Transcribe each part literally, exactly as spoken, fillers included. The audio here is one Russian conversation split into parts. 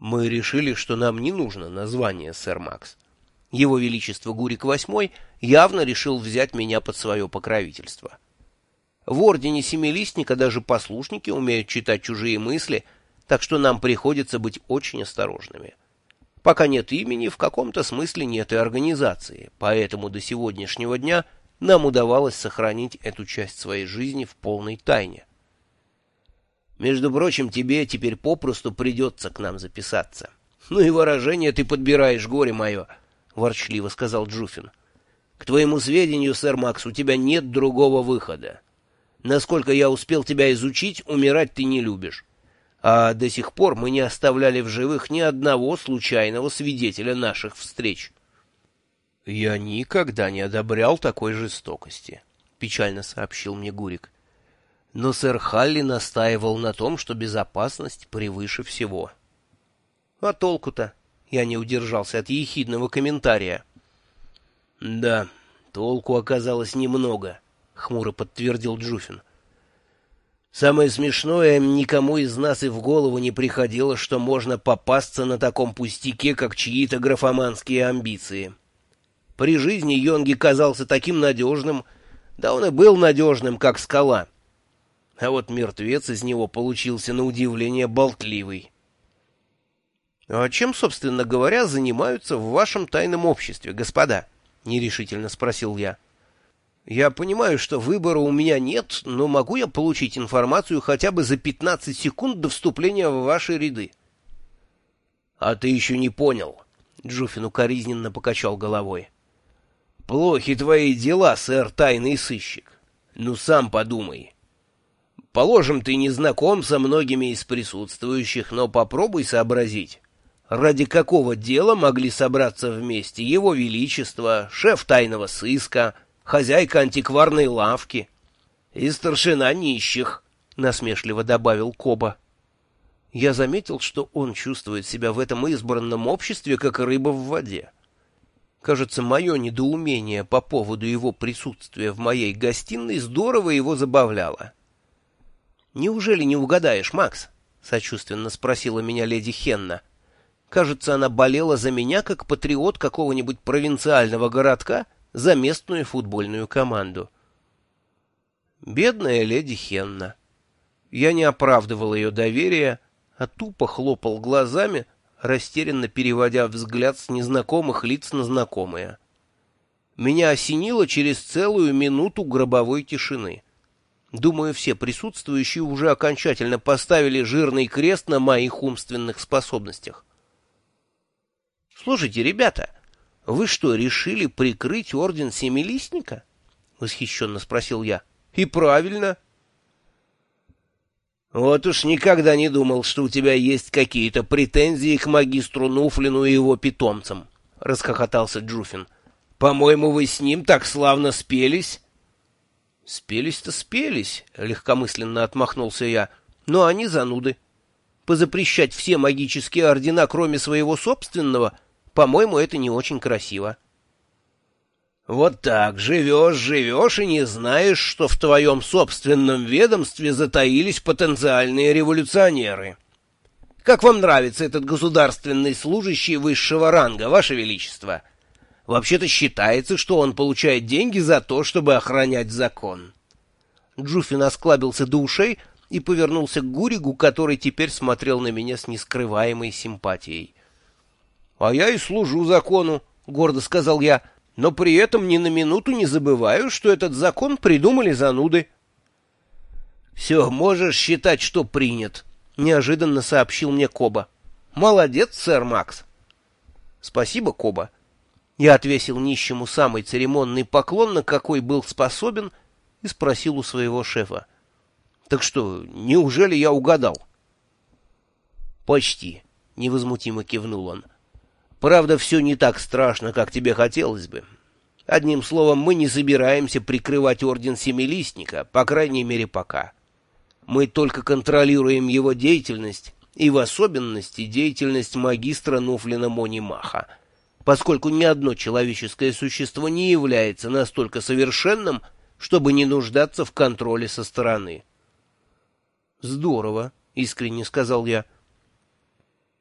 Мы решили, что нам не нужно название, сэр Макс. Его Величество Гурик восьмой явно решил взять меня под свое покровительство. В Ордене Семилистника даже послушники умеют читать чужие мысли, так что нам приходится быть очень осторожными. Пока нет имени, в каком-то смысле нет и организации, поэтому до сегодняшнего дня нам удавалось сохранить эту часть своей жизни в полной тайне. Между прочим, тебе теперь попросту придется к нам записаться. Ну и выражение ты подбираешь, горе мое, — ворчливо сказал Джуфин. К твоему сведению, сэр Макс, у тебя нет другого выхода. Насколько я успел тебя изучить, умирать ты не любишь. А до сих пор мы не оставляли в живых ни одного случайного свидетеля наших встреч. — Я никогда не одобрял такой жестокости, — печально сообщил мне Гурик. Но сэр Халли настаивал на том, что безопасность превыше всего. — А толку-то? Я не удержался от ехидного комментария. — Да, толку оказалось немного, — хмуро подтвердил Джуфин. Самое смешное, никому из нас и в голову не приходило, что можно попасться на таком пустяке, как чьи-то графоманские амбиции. При жизни Йонги казался таким надежным, да он и был надежным, как скала. А вот мертвец из него получился на удивление болтливый. — А чем, собственно говоря, занимаются в вашем тайном обществе, господа? — нерешительно спросил я. — Я понимаю, что выбора у меня нет, но могу я получить информацию хотя бы за пятнадцать секунд до вступления в ваши ряды? — А ты еще не понял, — Джуфин укоризненно покачал головой. — Плохи твои дела, сэр тайный сыщик. Ну, сам подумай. Положим, ты не знаком со многими из присутствующих, но попробуй сообразить, ради какого дела могли собраться вместе его величество, шеф тайного сыска, хозяйка антикварной лавки и старшина нищих, — насмешливо добавил Коба. Я заметил, что он чувствует себя в этом избранном обществе, как рыба в воде. Кажется, мое недоумение по поводу его присутствия в моей гостиной здорово его забавляло. — Неужели не угадаешь, Макс? — сочувственно спросила меня леди Хенна. Кажется, она болела за меня, как патриот какого-нибудь провинциального городка, за местную футбольную команду. Бедная леди Хенна. Я не оправдывал ее доверия, а тупо хлопал глазами, растерянно переводя взгляд с незнакомых лиц на знакомые. Меня осенило через целую минуту гробовой тишины. Думаю, все присутствующие уже окончательно поставили жирный крест на моих умственных способностях. — Слушайте, ребята, вы что, решили прикрыть орден Семилистника? — восхищенно спросил я. — И правильно. — Вот уж никогда не думал, что у тебя есть какие-то претензии к магистру Нуфлину и его питомцам, — расхохотался Джуфин. — По-моему, вы с ним так славно спелись. — Спелись-то спелись, — легкомысленно отмахнулся я, — но они зануды. Позапрещать все магические ордена, кроме своего собственного, по-моему, это не очень красиво. — Вот так, живешь, живешь и не знаешь, что в твоем собственном ведомстве затаились потенциальные революционеры. Как вам нравится этот государственный служащий высшего ранга, Ваше Величество? Вообще-то считается, что он получает деньги за то, чтобы охранять закон. Джуфин осклабился до ушей и повернулся к Гуригу, который теперь смотрел на меня с нескрываемой симпатией. — А я и служу закону, — гордо сказал я, — но при этом ни на минуту не забываю, что этот закон придумали зануды. — Все, можешь считать, что принят, — неожиданно сообщил мне Коба. — Молодец, сэр Макс. — Спасибо, Коба. Я отвесил нищему самый церемонный поклон, на какой был способен, и спросил у своего шефа. — Так что, неужели я угадал? — Почти, — невозмутимо кивнул он. — Правда, все не так страшно, как тебе хотелось бы. Одним словом, мы не собираемся прикрывать орден Семилистника, по крайней мере, пока. Мы только контролируем его деятельность, и в особенности деятельность магистра Нуфлина Монимаха, поскольку ни одно человеческое существо не является настолько совершенным, чтобы не нуждаться в контроле со стороны. — Здорово, — искренне сказал я.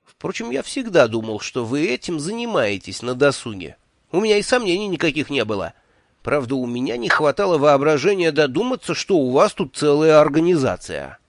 Впрочем, я всегда думал, что вы этим занимаетесь на досуге. У меня и сомнений никаких не было. Правда, у меня не хватало воображения додуматься, что у вас тут целая организация».